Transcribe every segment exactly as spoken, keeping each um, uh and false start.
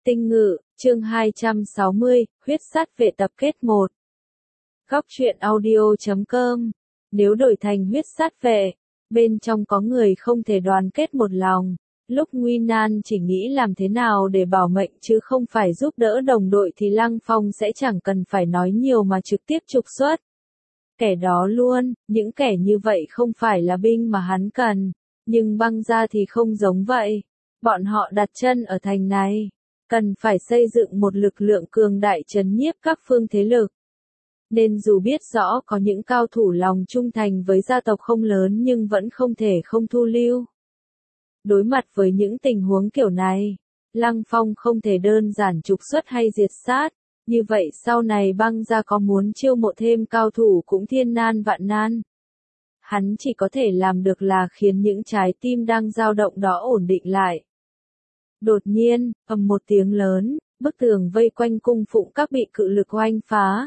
Tinh Ngự, chương hai trăm sáu mươi, huyết sát vệ tập kết một. Góc truyện audio chấm com. Nếu đổi thành huyết sát vệ, bên trong có người không thể đoàn kết một lòng, lúc nguy nan chỉ nghĩ làm thế nào để bảo mệnh chứ không phải giúp đỡ đồng đội thì Lăng Phong sẽ chẳng cần phải nói nhiều mà trực tiếp trục xuất. Kẻ đó luôn, những kẻ như vậy không phải là binh mà hắn cần, nhưng Băng Gia thì không giống vậy. Bọn họ đặt chân ở thành này, cần phải xây dựng một lực lượng cường đại trấn nhiếp các phương thế lực. Nên dù biết rõ có những cao thủ lòng trung thành với gia tộc không lớn nhưng vẫn không thể không thu lưu. Đối mặt với những tình huống kiểu này, Lăng Phong không thể đơn giản trục xuất hay diệt sát, như vậy sau này Băng Gia có muốn chiêu mộ thêm cao thủ cũng thiên nan vạn nan. Hắn chỉ có thể làm được là khiến những trái tim đang dao động đó ổn định lại. Đột nhiên, ầm một tiếng lớn, bức tường vây quanh cung phụng các bị cự lực oanh phá.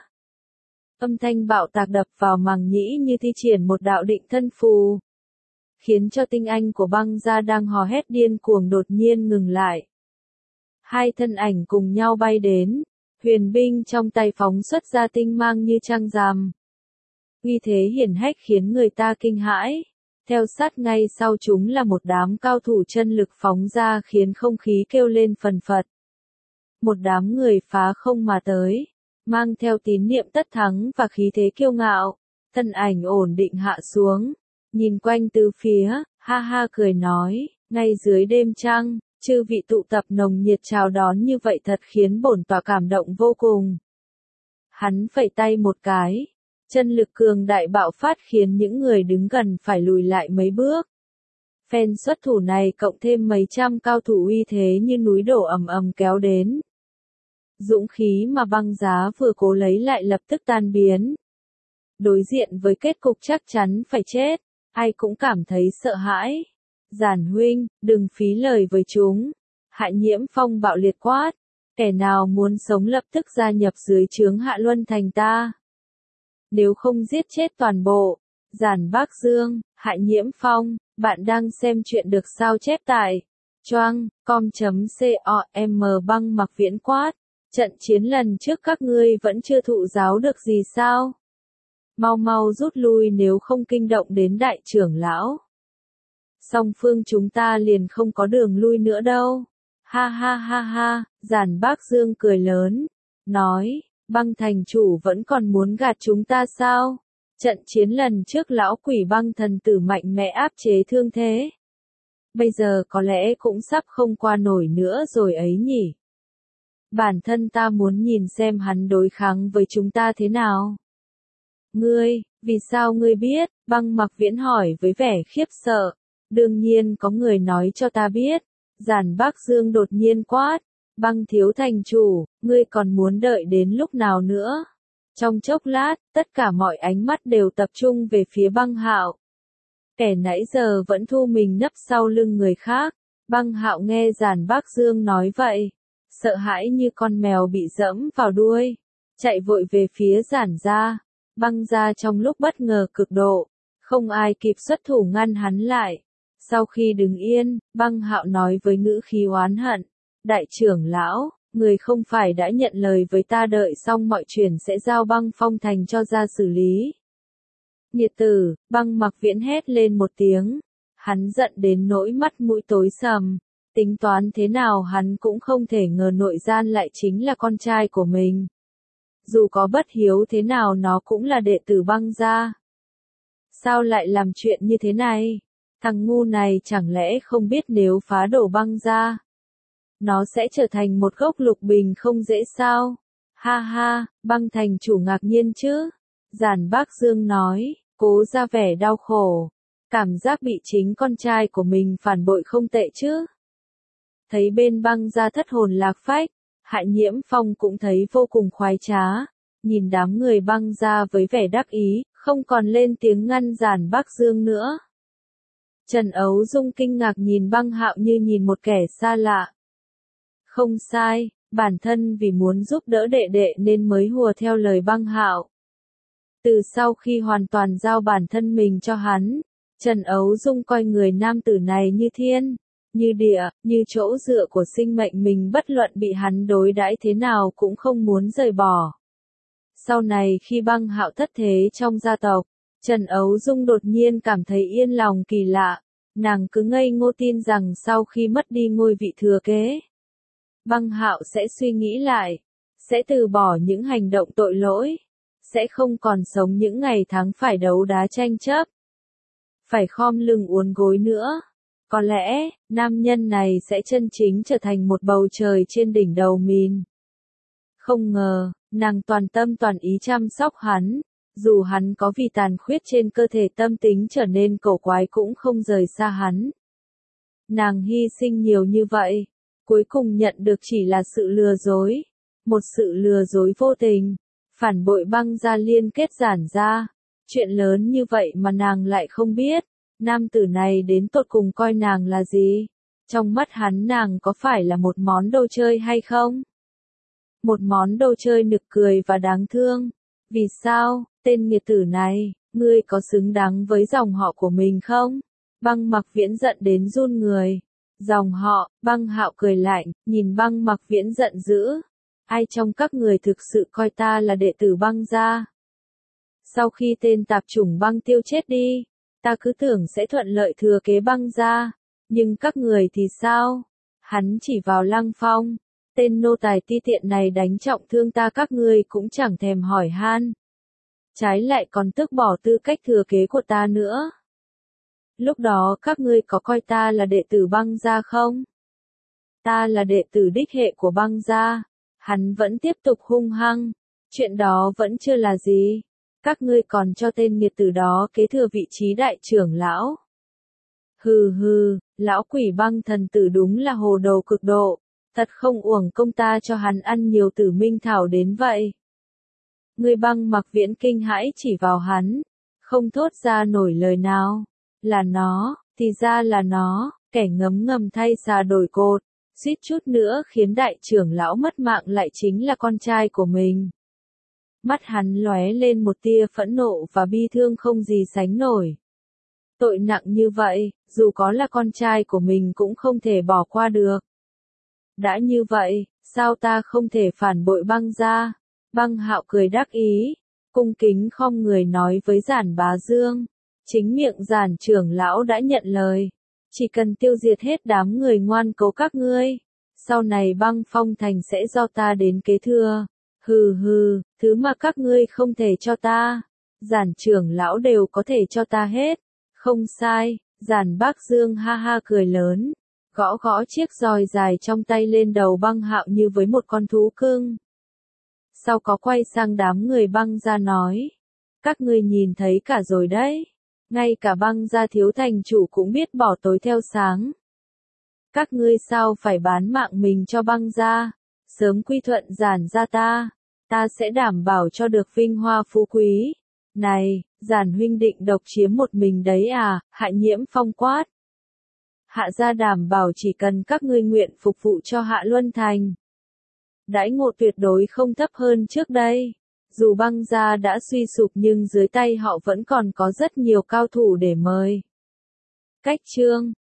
Âm thanh bạo tạc đập vào màng nhĩ như thi triển một đạo định thân phù, khiến cho tinh anh của Băng Gia đang hò hét điên cuồng đột nhiên ngừng lại. Hai thân ảnh cùng nhau bay đến, huyền binh trong tay phóng xuất ra tinh mang như trăng rằm. Uy thế hiển hách khiến người ta kinh hãi. Theo sát ngay sau chúng là một đám cao thủ chân lực phóng ra khiến không khí kêu lên phần phật. Một đám người phá không mà tới, mang theo tín niệm tất thắng và khí thế kiêu ngạo, thân ảnh ổn định hạ xuống, nhìn quanh tứ phía, ha ha cười nói, ngay dưới đêm trăng, chư vị tụ tập nồng nhiệt chào đón như vậy thật khiến bổn tọa cảm động vô cùng. Hắn phẩy tay một cái. Chân lực cường đại bạo phát khiến những người đứng gần phải lùi lại mấy bước. Phen xuất thủ này cộng thêm mấy trăm cao thủ uy thế như núi đổ ầm ầm kéo đến. Dũng khí mà Băng Giá vừa cố lấy lại lập tức tan biến. Đối diện với kết cục chắc chắn phải chết, ai cũng cảm thấy sợ hãi. Giản huynh, đừng phí lời với chúng. Hạ Nhiễm Phong bạo liệt quát. Kẻ nào muốn sống lập tức gia nhập dưới trướng Hạ Luân Thành ta. Nếu không giết chết toàn bộ, Giản Bác Dương, Hạ Nhiễm Phong, bạn đang xem chuyện được sao chép tại choang com.com. Băng Mặc Viễn quát, trận chiến lần trước các ngươi vẫn chưa thụ giáo được gì sao? Mau mau rút lui nếu không kinh động đến đại trưởng lão. Song phương chúng ta liền không có đường lui nữa đâu. Ha ha ha ha, Giản Bác Dương cười lớn, nói. Băng thành chủ vẫn còn muốn gạt chúng ta sao? Trận chiến lần trước lão quỷ băng thần tử mạnh mẽ áp chế thương thế. Bây giờ có lẽ cũng sắp không qua nổi nữa rồi ấy nhỉ? Bản thân ta muốn nhìn xem hắn đối kháng với chúng ta thế nào. Ngươi, vì sao ngươi biết? Băng Mặc Viễn hỏi với vẻ khiếp sợ. Đương nhiên có người nói cho ta biết. Giản Bác Dương đột nhiên quát. Băng thiếu thành chủ, ngươi còn muốn đợi đến lúc nào nữa? Trong chốc lát, tất cả mọi ánh mắt đều tập trung về phía Băng Hạo. Kẻ nãy giờ vẫn thu mình nấp sau lưng người khác. Băng Hạo nghe Giản Bác Dương nói vậy, sợ hãi như con mèo bị dẫm vào đuôi, chạy vội về phía Giản gia. Băng gia trong lúc bất ngờ cực độ, không ai kịp xuất thủ ngăn hắn lại. Sau khi đứng yên, Băng Hạo nói với ngữ khí oán hận. Đại trưởng lão, người không phải đã nhận lời với ta đợi xong mọi chuyện sẽ giao Băng Phong Thành cho ra xử lý. Nghiệt tử, Băng Mặc Viễn hét lên một tiếng. Hắn giận đến nỗi mắt mũi tối sầm. Tính toán thế nào hắn cũng không thể ngờ nội gian lại chính là con trai của mình. Dù có bất hiếu thế nào nó cũng là đệ tử Băng gia. Sao lại làm chuyện như thế này? Thằng ngu này chẳng lẽ không biết nếu phá đổ Băng gia, nó sẽ trở thành một gốc lục bình không dễ sao? Ha ha, Băng thành chủ ngạc nhiên chứ? Giản Bác Dương nói, cố ra vẻ đau khổ. Cảm giác bị chính con trai của mình phản bội không tệ chứ? Thấy bên Băng gia thất hồn lạc phách, Hạ Nhiễm Phong cũng thấy vô cùng khoái trá. Nhìn đám người Băng gia với vẻ đắc ý, không còn lên tiếng ngăn Giản Bác Dương nữa. Trần Ấu Dung kinh ngạc nhìn Băng Hạo như nhìn một kẻ xa lạ. Không sai, bản thân vì muốn giúp đỡ đệ đệ nên mới hùa theo lời Băng Hạo. Từ sau khi hoàn toàn giao bản thân mình cho hắn, Trần Ấu Dung coi người nam tử này như thiên, như địa, như chỗ dựa của sinh mệnh mình bất luận bị hắn đối đãi thế nào cũng không muốn rời bỏ. Sau này khi Băng Hạo thất thế trong gia tộc, Trần Ấu Dung đột nhiên cảm thấy yên lòng kỳ lạ, nàng cứ ngây ngô tin rằng sau khi mất đi ngôi vị thừa kế, Băng Hạo sẽ suy nghĩ lại, sẽ từ bỏ những hành động tội lỗi, sẽ không còn sống những ngày tháng phải đấu đá tranh chấp, phải khom lưng uốn gối nữa. Có lẽ, nam nhân này sẽ chân chính trở thành một bầu trời trên đỉnh đầu mình. Không ngờ, nàng toàn tâm toàn ý chăm sóc hắn, dù hắn có vì tàn khuyết trên cơ thể tâm tính trở nên cổ quái cũng không rời xa hắn. Nàng hy sinh nhiều như vậy, cuối cùng nhận được chỉ là sự lừa dối, một sự lừa dối vô tình, phản bội Băng gia liên kết giản ra, chuyện lớn như vậy mà nàng lại không biết. Nam tử này đến tột cùng coi nàng là gì? Trong mắt hắn nàng có phải là một món đồ chơi hay không? Một món đồ chơi nực cười và đáng thương. Vì sao, tên nghiệt tử này, ngươi có xứng đáng với dòng họ của mình không? Băng Mặc Viễn giận đến run người. Dòng họ, Băng Hạo cười lạnh, nhìn Băng Mặc Viễn giận dữ. Ai trong các người thực sự coi ta là đệ tử Băng gia? Sau khi tên tạp chủng Băng Tiêu chết đi, ta cứ tưởng sẽ thuận lợi thừa kế Băng gia, nhưng các người thì sao? Hắn chỉ vào Lăng Phong, tên nô tài ti tiện này đánh trọng thương ta các ngươi cũng chẳng thèm hỏi han. Trái lại còn tước bỏ tư cách thừa kế của ta nữa. Lúc đó các ngươi có coi ta là đệ tử Băng gia không? Ta là đệ tử đích hệ của Băng gia. Hắn vẫn tiếp tục hung hăng. Chuyện đó vẫn chưa là gì. Các ngươi còn cho tên nghiệt tử đó kế thừa vị trí đại trưởng lão. Hừ hừ, lão quỷ Băng thần tử đúng là hồ đồ cực độ, thật không uổng công ta cho hắn ăn nhiều tử minh thảo đến vậy. Người Băng Mặc Viễn kinh hãi chỉ vào hắn, không thốt ra nổi lời nào. Là nó, thì ra là nó, kẻ ngấm ngầm thay xà đổi cột, suýt chút nữa khiến đại trưởng lão mất mạng lại chính là con trai của mình. Mắt hắn lóe lên một tia phẫn nộ và bi thương không gì sánh nổi. Tội nặng như vậy, dù có là con trai của mình cũng không thể bỏ qua được. Đã như vậy, sao ta không thể phản bội Băng gia? Băng Hạo cười đắc ý, cung kính khom người nói với Giản Bá Dương. Chính miệng Giản trưởng lão đã nhận lời. Chỉ cần tiêu diệt hết đám người ngoan cố các ngươi, sau này Băng Phong thành sẽ do ta đến kế thừa. Hừ hừ, thứ mà các ngươi không thể cho ta, Giản trưởng lão đều có thể cho ta hết. Không sai, Giản Bác Dương ha ha cười lớn, gõ gõ chiếc roi dài trong tay lên đầu Băng Hạo như với một con thú cưng. Sau có quay sang đám người Băng gia nói, các ngươi nhìn thấy cả rồi đấy, ngay cả Băng gia thiếu thành chủ cũng biết bỏ tối theo sáng. Các ngươi sao phải bán mạng mình cho Băng gia, sớm quy thuận Giản gia ta, ta sẽ đảm bảo cho được vinh hoa phú quý. Này, Giản huynh định độc chiếm một mình đấy à? Hạ Nhiễm Phong quát. Hạ gia đảm bảo chỉ cần các ngươi nguyện phục vụ cho Hạ Luân Thành, đãi ngộ tuyệt đối không thấp hơn trước đây. Dù Băng gia đã suy sụp nhưng dưới tay họ vẫn còn có rất nhiều cao thủ để mời. Cách chương